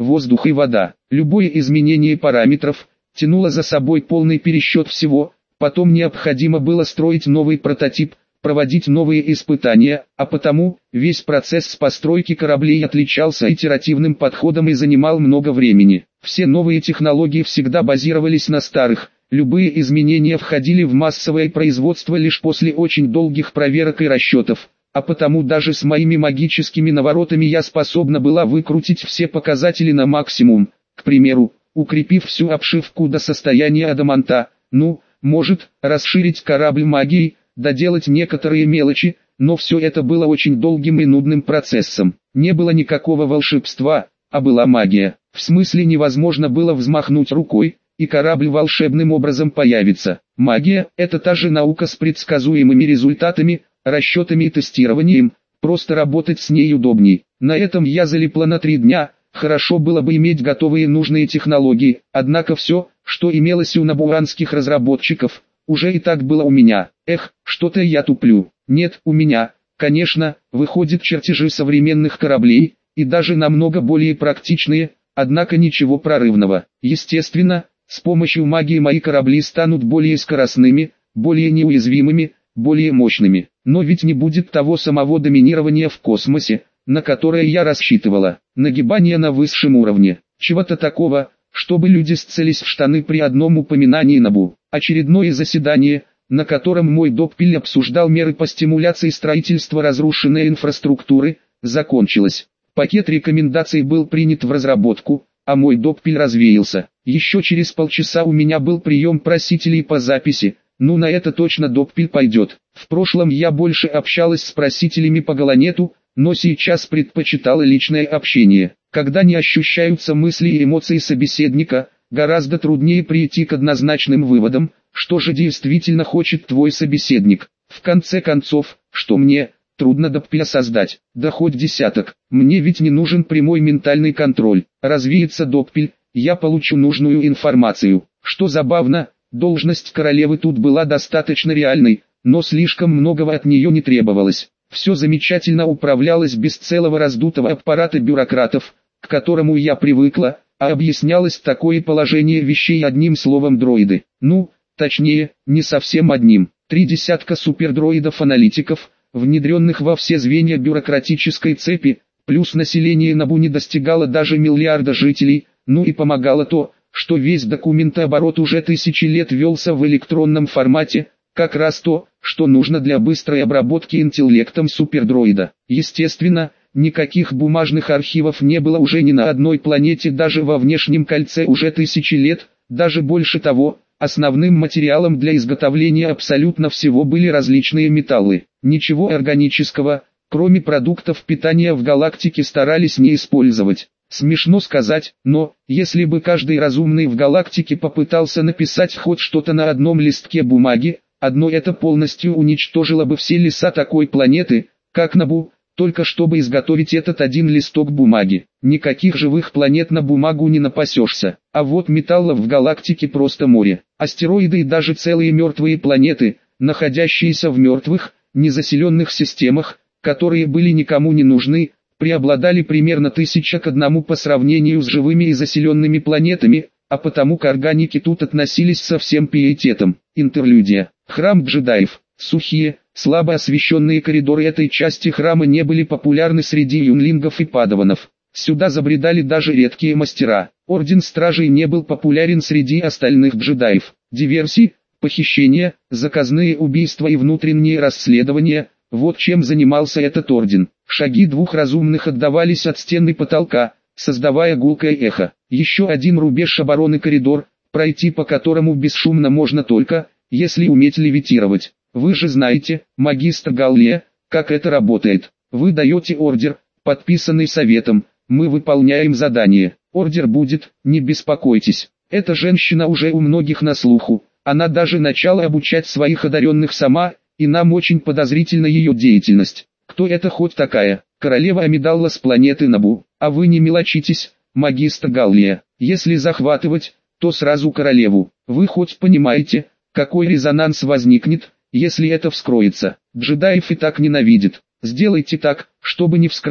воздух и вода. Любое изменение параметров тянуло за собой полный пересчет всего, потом необходимо было строить новый прототип, проводить новые испытания, а потому весь процесс постройки кораблей отличался итеративным подходом и занимал много времени. Все новые технологии всегда базировались на старых, любые изменения входили в массовое производство лишь после очень долгих проверок и расчетов, а потому даже с моими магическими наворотами я способна была выкрутить все показатели на максимум, к примеру, укрепив всю обшивку до состояния адаманта, ну, может, расширить корабль магией, доделать некоторые мелочи, но все это было очень долгим и нудным процессом. Не было никакого волшебства, а была магия. В смысле невозможно было взмахнуть рукой, и корабль волшебным образом появится. Магия – это та же наука с предсказуемыми результатами, расчетами и тестированием, просто работать с ней удобней. На этом я залипла на три дня, хорошо было бы иметь готовые нужные технологии, однако все, что имелось у набуанских разработчиков, уже и так было у меня. Эх, что-то я туплю. Нет, у меня, конечно, выходят чертежи современных кораблей, и даже намного более практичные, однако ничего прорывного. Естественно, с помощью магии мои корабли станут более скоростными, более неуязвимыми, более мощными. Но ведь не будет того самого доминирования в космосе, на которое я рассчитывала. Нагибание на высшем уровне. Чего-то такого, чтобы люди сцелись в штаны при одном упоминании Набу. Очередное заседание, на котором мой Доппель обсуждал меры по стимуляции строительства разрушенной инфраструктуры, закончилось. Пакет рекомендаций был принят в разработку, а мой Доппель развеялся. Еще через полчаса у меня был прием просителей по записи, ну на это точно Доппель пойдет. В прошлом я больше общалась с просителями по Галанету, но сейчас предпочитала личное общение. Когда не ощущаются мысли и эмоции собеседника, гораздо труднее прийти к однозначным выводам, что же действительно хочет твой собеседник. В конце концов, что мне, трудно Доппеля создать, да хоть десяток, мне ведь не нужен прямой ментальный контроль. Развеется Доппель, я получу нужную информацию. Что забавно, должность королевы тут была достаточно реальной, но слишком многого от нее не требовалось. Все замечательно управлялось без целого раздутого аппарата бюрократов, к которому я привыкла, а объяснялось такое положение вещей одним словом дроиды. Ну, точнее, не совсем одним. Три десятка супердроидов-аналитиков, внедренных во все звенья бюрократической цепи, плюс население Набу не достигало даже миллиарда жителей, ну и помогало то, что весь документооборот уже тысячи лет велся в электронном формате, как раз то, что нужно для быстрой обработки интеллектом супердроида. Естественно, никаких бумажных архивов не было уже ни на одной планете, даже во внешнем кольце уже тысячи лет, даже больше того, основным материалом для изготовления абсолютно всего были различные металлы. Ничего органического, кроме продуктов питания в галактике старались не использовать. Смешно сказать, но, если бы каждый разумный в галактике попытался написать хоть что-то на одном листке бумаги, одно это полностью уничтожило бы все леса такой планеты, как Набу, только чтобы изготовить этот один листок бумаги. Никаких живых планет на бумагу не напасешься, а вот металлов в галактике просто море. Астероиды и даже целые мертвые планеты, находящиеся в мертвых, незаселенных системах, которые были никому не нужны, преобладали примерно тысяча к одному по сравнению с живыми и заселенными планетами, а потому к органике тут относились со всем пиететом. Интерлюдия. Храм джедаев. Сухие, слабо освещенные коридоры этой части храма не были популярны среди юнлингов и падаванов. Сюда забредали даже редкие мастера. Орден Стражей не был популярен среди остальных джедаев. Диверсии, похищения, заказные убийства и внутренние расследования – вот чем занимался этот орден. Шаги двух разумных отдавались от стены потолка, создавая гулкое эхо. Еще один рубеж обороны коридор, пройти по которому бесшумно можно только, если уметь левитировать. Вы же знаете, магистр Галлия, как это работает. Вы даете ордер, подписанный советом, мы выполняем задание. Ордер будет, не беспокойтесь. Эта женщина уже у многих на слуху, она даже начала обучать своих одаренных сама, и нам очень подозрительна ее деятельность. Кто это хоть такая? Королева Амидалла с планеты Набу. А вы не мелочитесь, магистр Галлия. Если захватывать, то сразу королеву. Вы хоть понимаете, какой резонанс возникнет, если это вскроется? Джедаев и так ненавидит. Сделайте так, чтобы не вскрылось,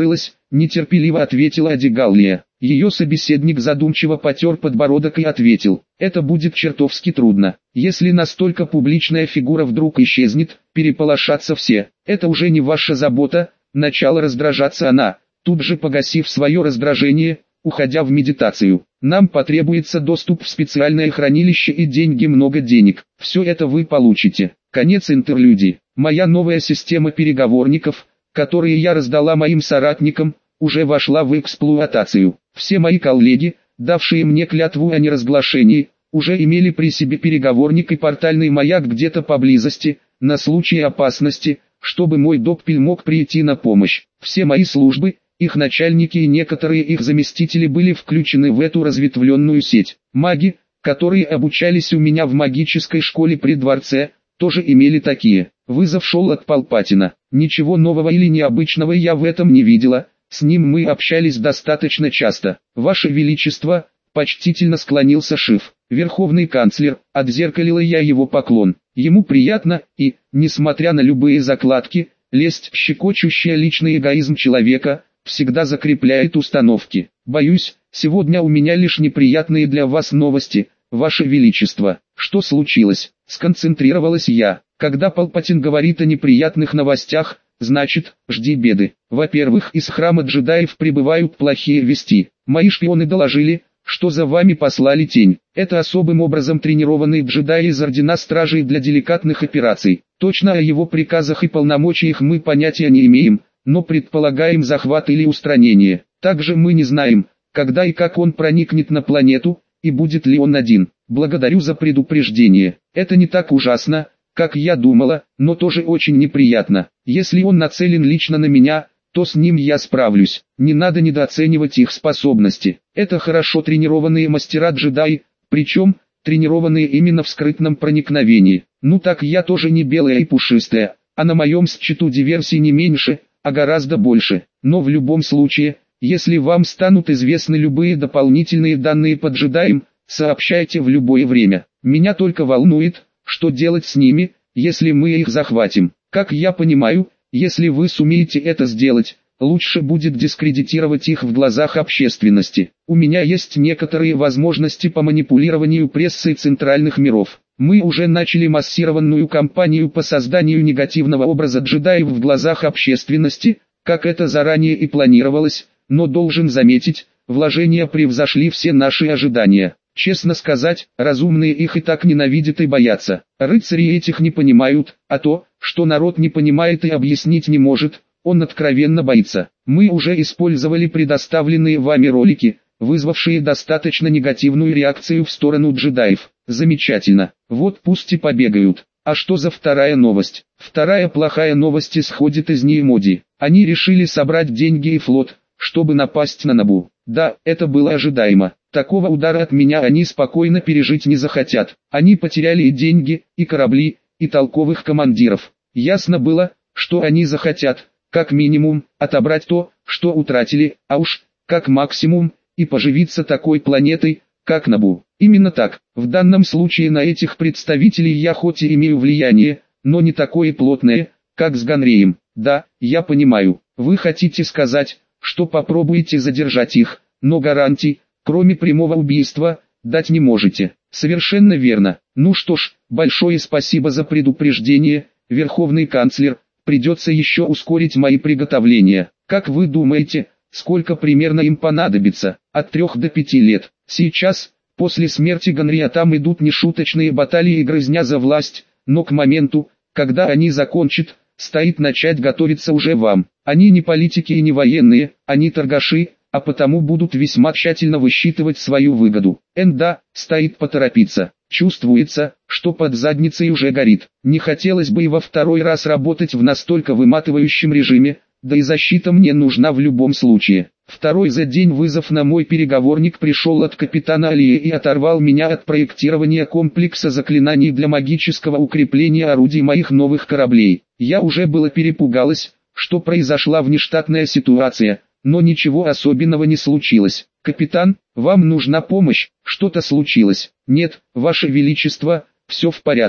нетерпеливо ответила Адигаллия. Ее собеседник задумчиво потер подбородок и ответил: это будет чертовски трудно. Если настолько публичная фигура вдруг исчезнет, переполошатся все. Это уже не ваша забота. Начала раздражаться она, тут же погасив свое раздражение, уходя в медитацию. Нам потребуется доступ в специальное хранилище и деньги, много денег. Все это вы получите. Конец интерлюдии. Моя новая система переговорников, которые я раздала моим соратникам, уже вошла в эксплуатацию. Все мои коллеги, давшие мне клятву о неразглашении, уже имели при себе переговорник и портальный маяк где-то поблизости, на случай опасности, чтобы мой Доппель мог прийти на помощь. Все мои службы, их начальники и некоторые их заместители были включены в эту разветвленную сеть. Маги, которые обучались у меня в магической школе при дворце, тоже имели такие. Вызов шел от Палпатина. Ничего нового или необычного я в этом не видела, с ним мы общались достаточно часто. Ваше Величество, почтительно склонился Шиф. Верховный канцлер, отзеркалила я его поклон. Ему приятно, и, несмотря на любые закладки, лесть, щекочущая личный эгоизм человека, всегда закрепляет установки. Боюсь, сегодня у меня лишь неприятные для вас новости, Ваше Величество. Что случилось? Сконцентрировалась я. Когда Палпатин говорит о неприятных новостях, значит, жди беды. Во-первых, из храма джедаев прибывают плохие вести. Мои шпионы доложили, что за вами послали тень. Это особым образом тренированный джедай из Ордена Стражей для деликатных операций. Точно о его приказах и полномочиях мы понятия не имеем, но предполагаем захват или устранение. Также мы не знаем, когда и как он проникнет на планету, и будет ли он один. Благодарю за предупреждение. Это не так ужасно, как я думала, но тоже очень неприятно. Если он нацелен лично на меня, то с ним я справлюсь. Не надо недооценивать их способности. Это хорошо тренированные мастера-джедаи, причем, тренированные именно в скрытном проникновении. Ну так я тоже не белая и пушистая, а на моем счету диверсий не меньше, а гораздо больше. Но в любом случае, если вам станут известны любые дополнительные данные по джедаям, сообщайте в любое время. Меня только волнует, что делать с ними, если мы их захватим. Как я понимаю, если вы сумеете это сделать, лучше будет дискредитировать их в глазах общественности. У меня есть некоторые возможности по манипулированию прессой центральных миров. Мы уже начали массированную кампанию по созданию негативного образа джедаев в глазах общественности, как это заранее и планировалось, но должен заметить, вложения превзошли все наши ожидания. Честно сказать, разумные их и так ненавидят и боятся. Рыцари этих не понимают, а то, что народ не понимает и объяснить не может, он откровенно боится. Мы уже использовали предоставленные вами ролики, вызвавшие достаточно негативную реакцию в сторону джедаев. Замечательно. Вот пусть и побегают. А что за вторая новость? Вторая плохая новость исходит из Ниемоди. Они решили собрать деньги и флот, чтобы напасть на Набу. Да, это было ожидаемо. Такого удара от меня они спокойно пережить не захотят. Они потеряли и деньги, и корабли, и толковых командиров. Ясно было, что они захотят, как минимум, отобрать то, что утратили, а уж, как максимум, и поживиться такой планетой, как Набу. Именно так. В данном случае на этих представителей я хоть и имею влияние, но не такое плотное, как с Ганреем. Да, я понимаю. Вы хотите сказать, что попробуете задержать их, но гарантий, кроме прямого убийства, дать не можете. Совершенно верно. Ну что ж, большое спасибо за предупреждение, Верховный канцлер. Придется еще ускорить мои приготовления. Как вы думаете, сколько примерно им понадобится? От трех до пяти лет. Сейчас, после смерти Ганрия, там идут нешуточные баталии и грызня за власть, но к моменту, когда они закончат, стоит начать готовиться уже вам. Они не политики и не военные, они торгаши, а потому будут весьма тщательно высчитывать свою выгоду. Энда, стоит поторопиться. Чувствуется, что под задницей уже горит. Не хотелось бы и во второй раз работать в настолько выматывающем режиме, да и защита мне нужна в любом случае. Второй за день вызов на мой переговорник пришел от капитана Алии и оторвал меня от проектирования комплекса заклинаний для магического укрепления орудий моих новых кораблей. Я уже было перепугалась, что произошла внештатная ситуация, но ничего особенного не случилось. «Капитан, вам нужна помощь, что-то случилось?» «Нет, Ваше Величество, все в порядке.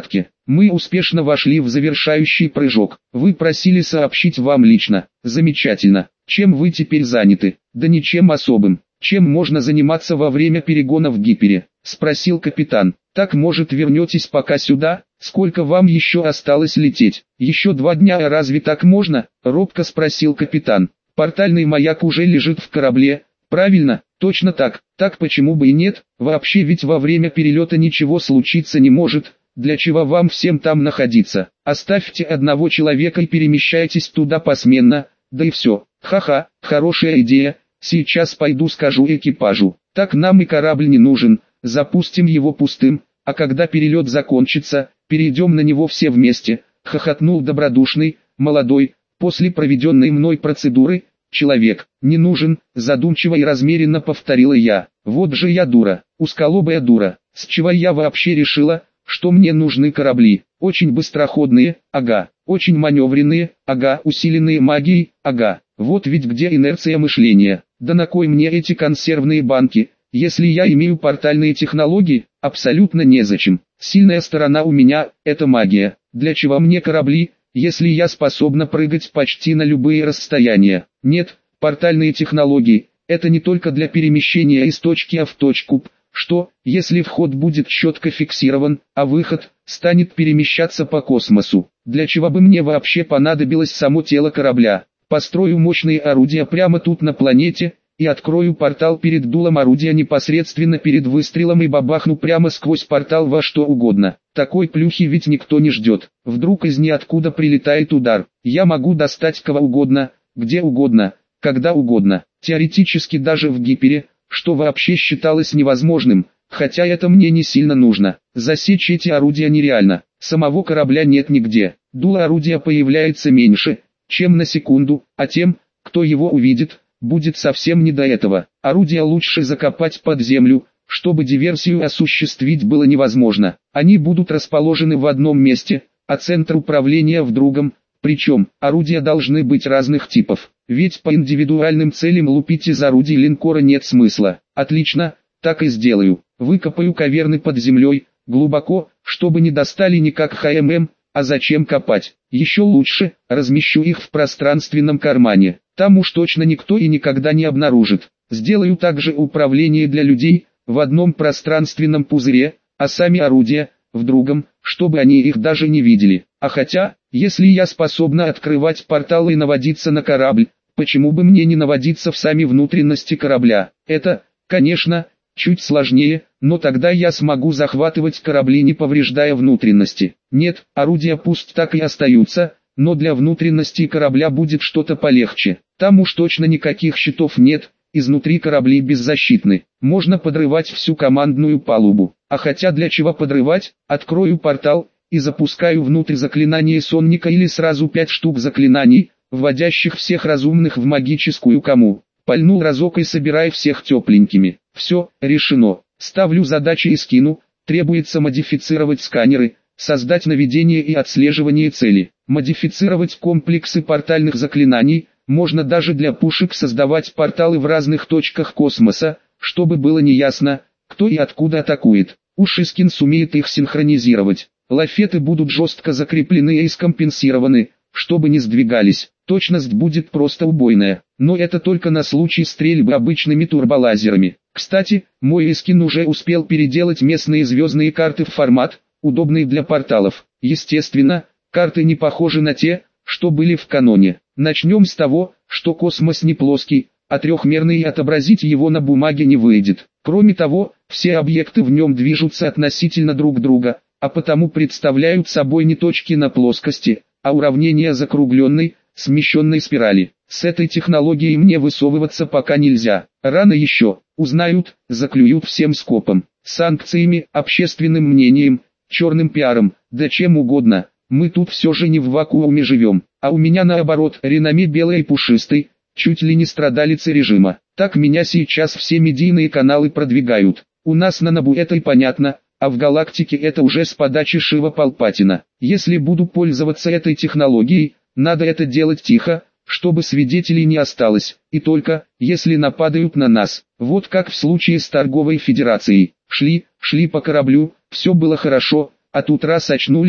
Мы успешно вошли в завершающий прыжок. Вы просили сообщить вам лично. Замечательно. Чем вы теперь заняты? Да ничем особым. Чем можно заниматься во время перегона в гипере? Спросил капитан. Так, может, вернетесь пока сюда? Сколько вам еще осталось лететь? Еще два дня, а разве так можно? Робко спросил капитан. Портальный маяк уже лежит в корабле. Правильно, точно так. Так почему бы и нет? Вообще ведь во время перелета ничего случиться не может. Для чего вам всем там находиться? Оставьте одного человека и перемещайтесь туда посменно. Да и все. Ха-ха, хорошая идея. Сейчас пойду скажу экипажу. Так нам и корабль не нужен. Запустим его пустым, а когда перелет закончится, перейдем на него все вместе. Хохотнул добродушный, молодой, после проведенной мной процедуры, человек. Не нужен, задумчиво и размеренно повторила я. Вот же я дура, узколобая дура. С чего я вообще решила, что мне нужны корабли? Очень быстроходные, ага, очень маневренные, ага, усиленные магией, ага. Вот ведь где инерция мышления. Да на кой мне эти консервные банки? Если я имею портальные технологии, абсолютно незачем. Сильная сторона у меня – это магия. Для чего мне корабли, если я способна прыгать почти на любые расстояния? Нет, портальные технологии – это не только для перемещения из точки А в точку П. Что, если вход будет четко фиксирован, а выход станет перемещаться по космосу? Для чего бы мне вообще понадобилось само тело корабля? Построю мощные орудия прямо тут на планете – и открою портал перед дулом орудия непосредственно перед выстрелом и бабахну прямо сквозь портал во что угодно. Такой плюхи ведь никто не ждет. Вдруг из ниоткуда прилетает удар. Я могу достать кого угодно, где угодно, когда угодно. Теоретически даже в гипере, что вообще считалось невозможным, хотя это мне не сильно нужно. Засечь эти орудия нереально. Самого корабля нет нигде. Дуло орудия появляется меньше, чем на секунду, а тем, кто его увидит, будет совсем не до этого. Орудия лучше закопать под землю, чтобы диверсию осуществить было невозможно. Они будут расположены в одном месте, а центр управления в другом. Причем, орудия должны быть разных типов. Ведь по индивидуальным целям лупить из орудий линкора нет смысла. Отлично, так и сделаю. Выкопаю каверны под землей, глубоко, чтобы не достали никак ХММ, а зачем копать? Еще лучше, размещу их в пространственном кармане. Там уж точно никто и никогда не обнаружит. Сделаю также управление для людей, в одном пространственном пузыре, а сами орудия, в другом, чтобы они их даже не видели. А хотя, если я способна открывать порталы и наводиться на корабль, почему бы мне не наводиться в сами внутренности корабля? Это, конечно, чуть сложнее, но тогда я смогу захватывать корабли, не повреждая внутренности. Нет, орудия пусть так и остаются, но для внутренности корабля будет что-то полегче. Там уж точно никаких щитов нет, изнутри корабли беззащитны. Можно подрывать всю командную палубу. А хотя для чего подрывать, открою портал и запускаю внутрь заклинание сонника или сразу пять штук заклинаний, вводящих всех разумных в магическую кому. Пальнул разок и собирай всех тепленькими. Все, решено. Ставлю задачи и скину. Требуется модифицировать сканеры, создать наведение и отслеживание цели. Модифицировать комплексы портальных заклинаний. Можно даже для пушек создавать порталы в разных точках космоса, чтобы было неясно, кто и откуда атакует. Ушискин сумеет их синхронизировать. Лафеты будут жестко закреплены и скомпенсированы, чтобы не сдвигались. Точность будет просто убойная, но это только на случай стрельбы обычными турболазерами. Кстати, мой Искин уже успел переделать местные звездные карты в формат, удобный для порталов. Естественно, карты не похожи на те, что были в каноне. Начнем с того, что космос не плоский, а трехмерный, и отобразить его на бумаге не выйдет. Кроме того, все объекты в нем движутся относительно друг друга, а потому представляют собой не точки на плоскости, а уравнения закругленной, смещенной спирали. С этой технологией мне высовываться пока нельзя. Рано еще, узнают, заклюют всем скопом, санкциями, общественным мнением, черным пиаром, да чем угодно. Мы тут все же не в вакууме живем, а у меня наоборот реноме белой и пушистой, чуть ли не страдалица режима. Так меня сейчас все медийные каналы продвигают. У нас на Набу это и понятно, а в галактике это уже с подачи Шива Палпатина. Если буду пользоваться этой технологией, надо это делать тихо, чтобы свидетелей не осталось, и только, если нападают на нас. Вот как в случае с торговой федерацией. Шли, шли по кораблю, все было хорошо, а тут раз очнулись,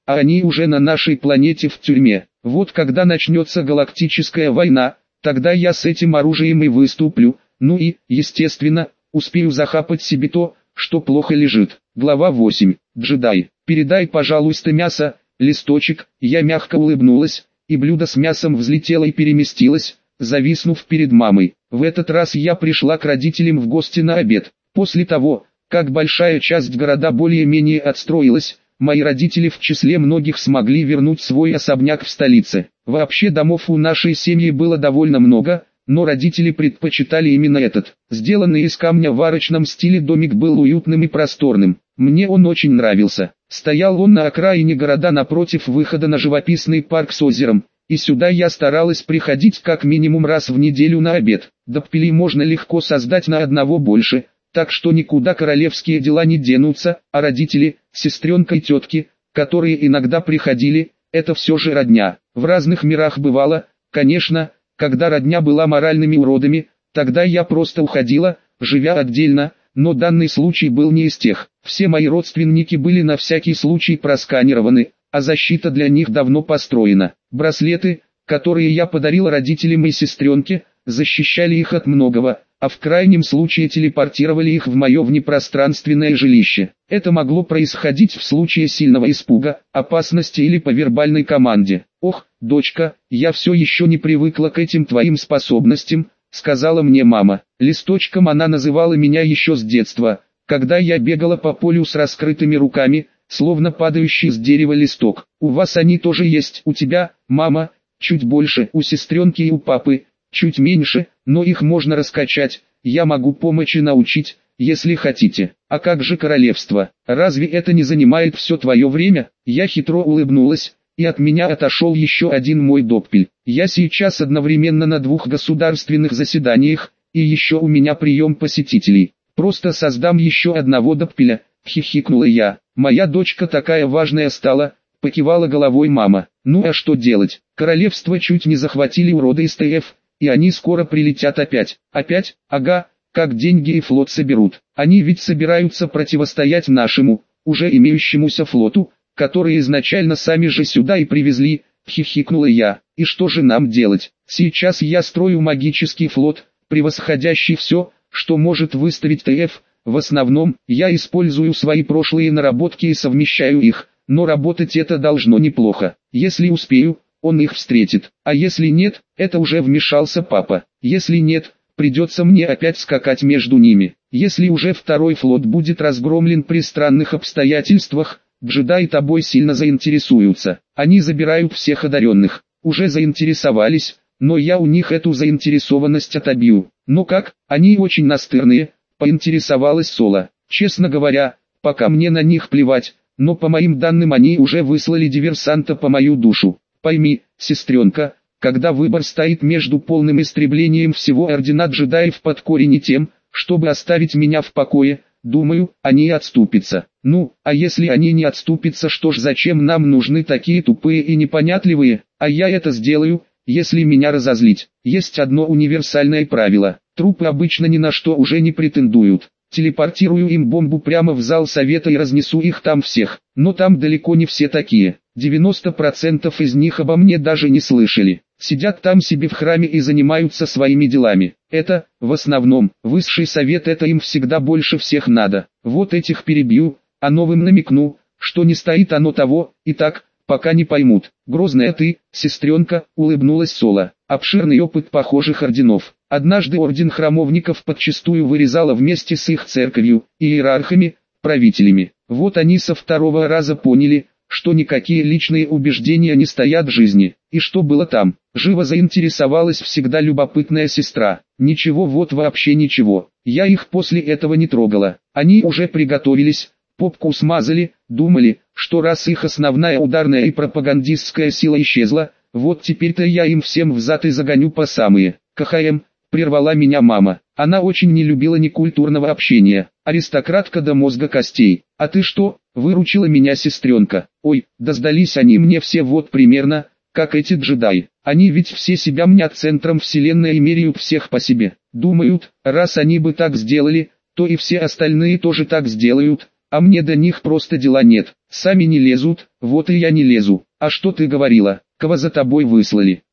а они уже на нашей планете в тюрьме. Вот когда начнется галактическая война, тогда я с этим оружием и выступлю, ну и, естественно, успею захапать себе то, что плохо лежит. Глава восемь. Джедай, передай, пожалуйста, мясо, листочек. Я мягко улыбнулась, и блюдо с мясом взлетело и переместилось, зависнув перед мамой. В этот раз я пришла к родителям в гости на обед. После того, как большая часть города более-менее отстроилась, мои родители в числе многих смогли вернуть свой особняк в столице. Вообще домов у нашей семьи было довольно много, но родители предпочитали именно этот. Сделанный из камня в арочном стиле домик был уютным и просторным. Мне он очень нравился. Стоял он на окраине города напротив выхода на живописный парк с озером, и сюда я старалась приходить как минимум раз в неделю на обед. Даппелей можно легко создать на одного больше, так что никуда королевские дела не денутся, а родители, сестренка и тетки, которые иногда приходили, это все же родня. В разных мирах бывало, конечно, когда родня была моральными уродами, тогда я просто уходила, живя отдельно, но данный случай был не из тех. Все мои родственники были на всякий случай просканированы, а защита для них давно построена. Браслеты, которые я подарил родителям и сестренке, защищали их от многого, а в крайнем случае телепортировали их в мое внепространственное жилище. Это могло происходить в случае сильного испуга, опасности или по вербальной команде. «Ох, дочка, я все еще не привыкла к этим твоим способностям», — сказала мне мама. Листочком она называла меня еще с детства, когда я бегала по полю с раскрытыми руками, словно падающий с дерева листок. «У вас они тоже есть, у тебя, мама, чуть больше, у сестренки и у папы, чуть меньше, но их можно раскачать, я могу помочь и научить, если хотите. А как же королевство? Разве это не занимает все твое время?» Я хитро улыбнулась, и от меня отошел еще один мой доппель. Я сейчас одновременно на двух государственных заседаниях, и еще у меня прием посетителей. Просто создам еще одного доппеля, хихикнула я. Моя дочка такая важная стала, покивала головой мама. Ну а что делать? Королевство чуть не захватили уроды из ТФ, и они скоро прилетят опять. Опять? Ага, как деньги и флот соберут. Они ведь собираются противостоять нашему, уже имеющемуся флоту, которые изначально сами же сюда и привезли, хихикнула я. И что же нам делать? Сейчас я строю магический флот, превосходящий все, что может выставить ТФ. В основном, я использую свои прошлые наработки и совмещаю их, но работать это должно неплохо. Если успею, он их встретит, а если нет, это уже вмешался папа. Если нет, придется мне опять скакать между ними. Если уже второй флот будет разгромлен при странных обстоятельствах, джедаи тобой сильно заинтересуются. Они забирают всех одаренных. Уже заинтересовались, но я у них эту заинтересованность отобью. Ну как, они очень настырные, поинтересовалась Соло. Честно говоря, пока мне на них плевать, но по моим данным они уже выслали диверсанта по мою душу. Пойми, сестренка, когда выбор стоит между полным истреблением всего ордена джедаев под корень и тем, чтобы оставить меня в покое, думаю, они отступятся. Ну, а если они не отступятся, что ж, зачем нам нужны такие тупые и непонятливые, а я это сделаю, если меня разозлить. Есть одно универсальное правило: трупы обычно ни на что уже не претендуют. Телепортирую им бомбу прямо в зал совета и разнесу их там всех. Но там далеко не все такие. девяносто процентов из них обо мне даже не слышали. Сидят там себе в храме и занимаются своими делами. Это, в основном, высший совет, это им всегда больше всех надо. Вот этих перебью, а новым намекну, что не стоит оно того, и так, пока не поймут. Грозная ты, сестренка, улыбнулась Соло. Обширный опыт похожих орденов. Однажды орден храмовников подчистую вырезала вместе с их церковью, иерархами, правителями. Вот они со второго раза поняли, что никакие личные убеждения не стоят жизни. И что было там? Живо заинтересовалась всегда любопытная сестра. Ничего, вот вообще ничего. Я их после этого не трогала. Они уже приготовились, попку смазали, думали, что раз их основная ударная и пропагандистская сила исчезла, вот теперь-то я им всем взад и загоню по самые. КХМ, прервала меня мама. Она очень не любила некультурного общения. Аристократка до мозга костей. А ты что, выручила меня сестренка? Ой, да сдались они мне все вот примерно, как эти джедаи. Они ведь все себя мнят центром вселенной и меряют всех по себе. Думают, раз они бы так сделали, то и все остальные тоже так сделают, А мне до них просто дела нет. Сами не лезут, вот и я не лезу. А что ты говорила? Кого за тобой выслали?